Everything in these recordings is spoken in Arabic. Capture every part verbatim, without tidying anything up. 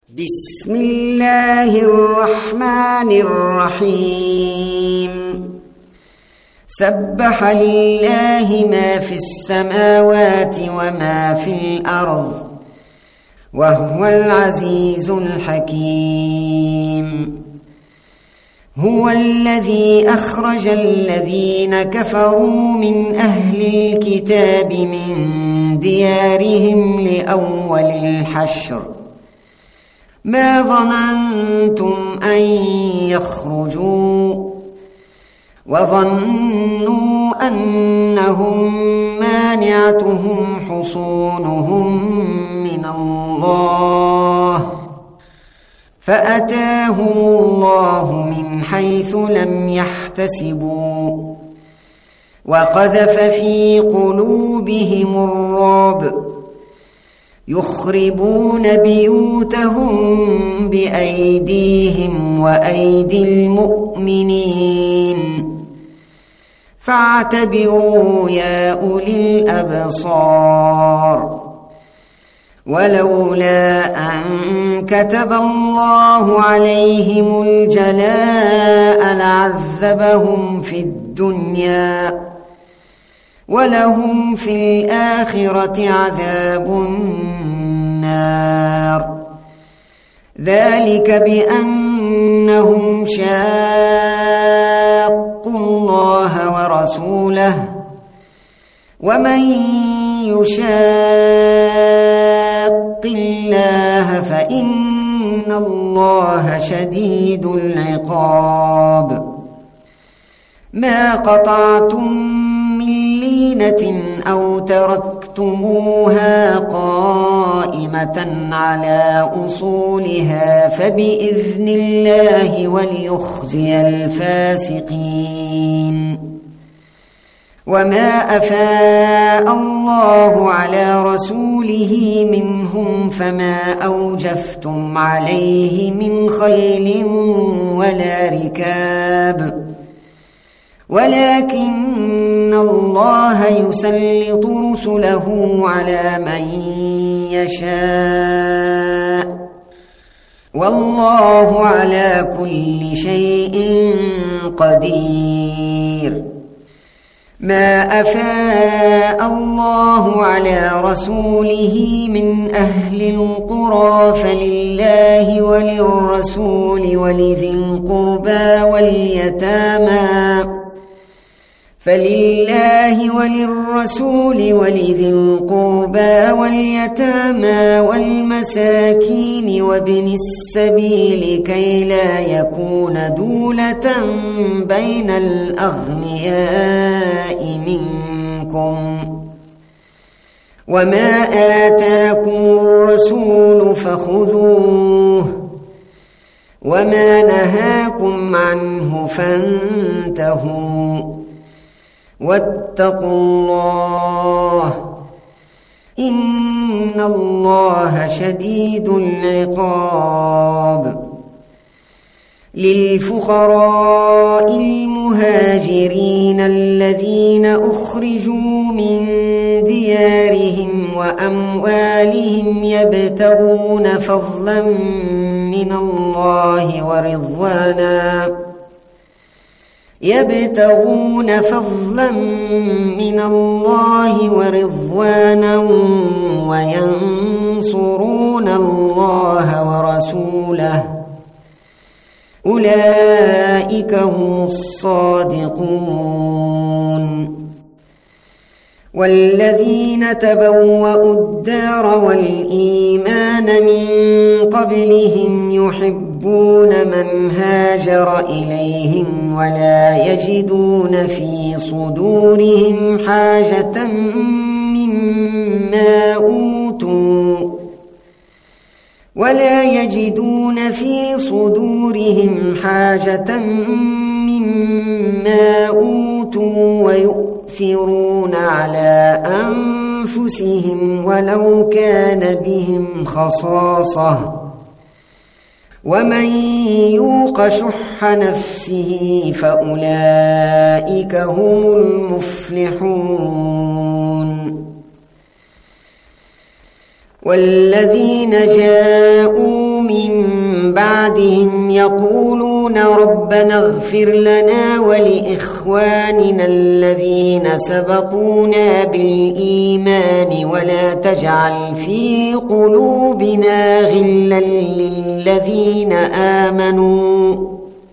بسم الله الرحمن الرحيم سبح لله ما في السماوات وما في الأرض وهو العزيز الحكيم هو الذي أخرج الذين كفروا من أهل الكتاب من ديارهم لأول الحشر ما ظننتم أن يخرجوا وظنوا أنهم مانعتهم حصونهم من الله فأتاهم الله من حيث لم يحتسبوا وقذف في قلوبهم الرعب يخربون بيوتهم بأيديهم وأيدي المؤمنين فاعتبروا يا أولي الأبصار ولولا أن كتب الله عليهم الجلاء لعذبهم في الدنيا ولهم في الآخرة عذاب النار ذلك بأنهم شاقوا الله ورسوله ومن يشاق الله فإن الله شديد العقاب ما قطعتم من لينة أو تركتموها قائمة على أصولها فبإذن الله وليخزي الفاسقين وما أفاء الله على رسوله منهم فما أوجفتم عليه من خيل ولا ركاب ولكن الله يسلط رسله على من يشاء والله على كل شيء قدير ما أفاء الله على رسوله من أهل القرى فلله وللرسول ولذي القربى واليتامى فلله وللرسول ولذي القربى واليتامى والمساكين وابن السبيل كي لا يكون دولة بين الأغنياء منكم وما آتاكم الرسول فخذوه وما نهاكم عنه فانتهوا واتقوا الله إن الله شديد العقاب للفقراء المهاجرين الذين أخرجوا من ديارهم وأموالهم يبتغون فضلا من الله ورضوانا يبتغون فضلا من الله ورضوانا وينصرون الله ورسوله أولئك هم الصادقون والذين تبوأوا الدار والإيمان من قبلهم يحبون من هاجر إليهم ولا يجدون في صدورهم حاجة مما أوتوا ولا يجدون في صدورهم حاجة مما أوتوا ويؤثرون على أنفسهم ولو كان بهم خصاصة ومن يوق شح نفسه فأولئك هم المفلحون والذين جاءوا من بعدهم يقولون ربنا اغفر لنا ولإخواننا الذين سبقونا بالإيمان ولا تجعل في قلوبنا غلا للذين آمنوا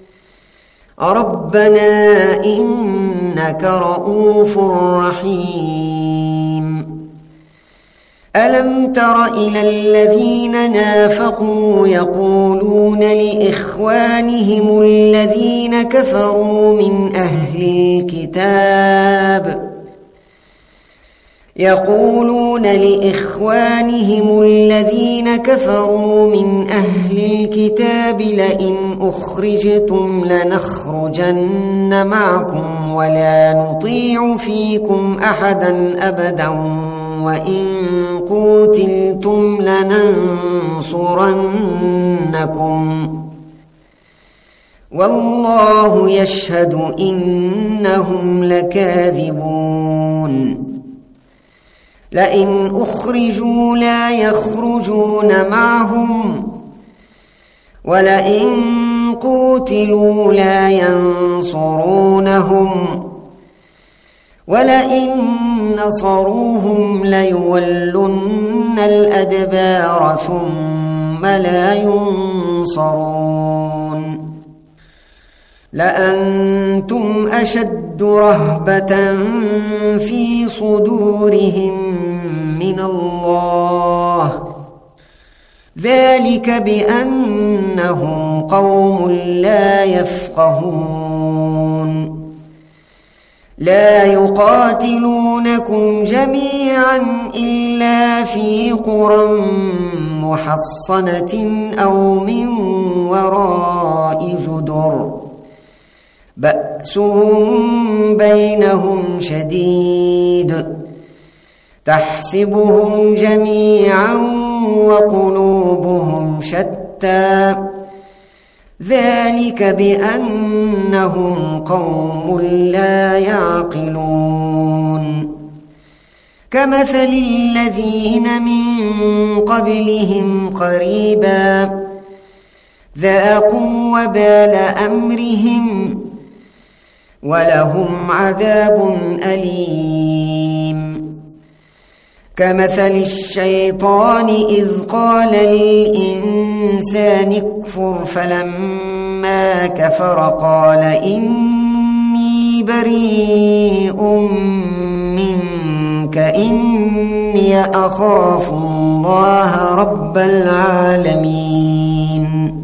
ربنا إنك رؤوف رحيم. ألم تر إلى الذين نافقوا يقولون لإخوانهم الذين كفروا من أهل الكتاب يقولون لإخوانهم الذين كفروا من أهل الكتاب لئن أخرجتم لنخرجن معكم ولا نطيع فيكم أحدا أبدا وإن قوتلتم لننصرنكم والله يشهد إنهم لكاذبون. لئن أخرجوا لا يخرجون معهم ولئن قوتلوا لا ينصرونهم ولئن نصروهم ليولن الأدبار ثم لا ينصرون. لأنتم أشد رهبة في صدورهم من الله ذلك بأنهم قوم لا يفقهون. لا يقاتلونكم جميعا إلا في قرى محصنة أو من وراء جدر بأسهم بينهم شديد تحسبهم جميعا وقلوبهم شتى ذلك بأنهم قوم لا يعقلون. كمثل الذين من قبلهم قريبا ذاقوا وبال أمرهم ولهم عذاب أليم. كمثل الشيطان إذ قال للإنسان اكفر فلما كفر قال إني بريء منك إني أخاف الله رب العالمين.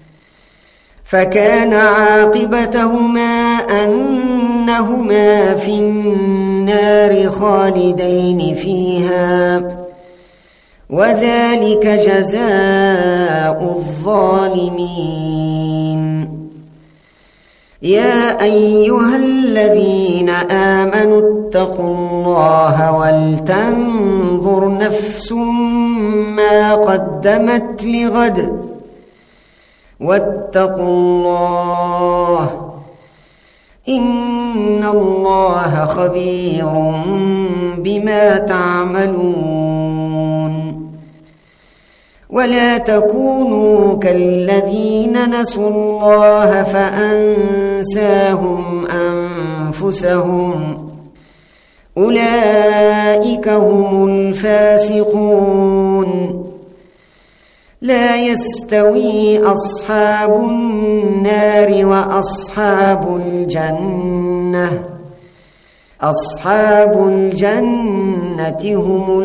فكان عاقبتهما أنهما في النار خالدين فيها وذلك جزاء الظالمين. يا أيها الذين آمنوا اتقوا الله ولتنظر نفس ما قدمت لغد واتقوا الله إن الله خبير بما تعملون. ولا تكونوا كالذين نسوا الله فأنساهم أنفسهم أولئك هم الفاسقون. لا يستوي أصحاب النار وأصحاب الجنة أصحاب الجنة هم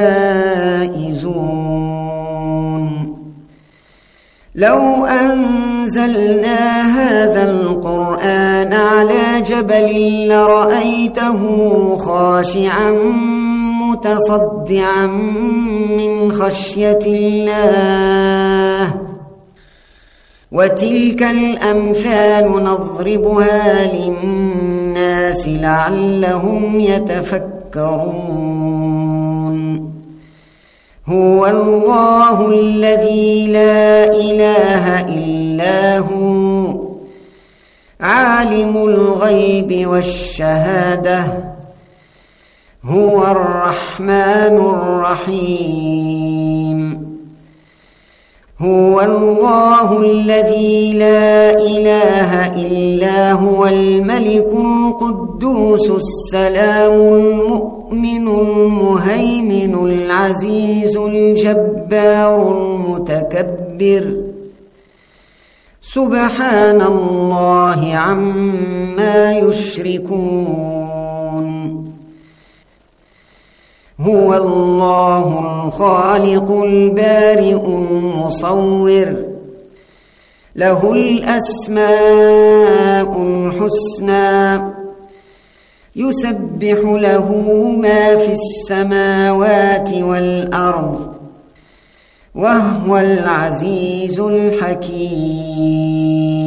الفائزون. لو أنزلنا هذا القرآن على جبل لرأيته خاشعا متصدعا من خشية الله. وتلك الأمثال نضربها للناس لعلهم يتفكرون. هو الله الذي لا إله إلا هو عالم الغيب والشهادة هو الرحمن الرحيم. هو الله الذي لا إله إلا هو الملك القدوس السلام المؤمن المهيمن العزيز الجبار المتكبر سبحان الله عما يشركون هو الله الخالق البارئ المصور له الأسماء الحسنى يسبح له ما في السماوات والأرض وهو العزيز الحكيم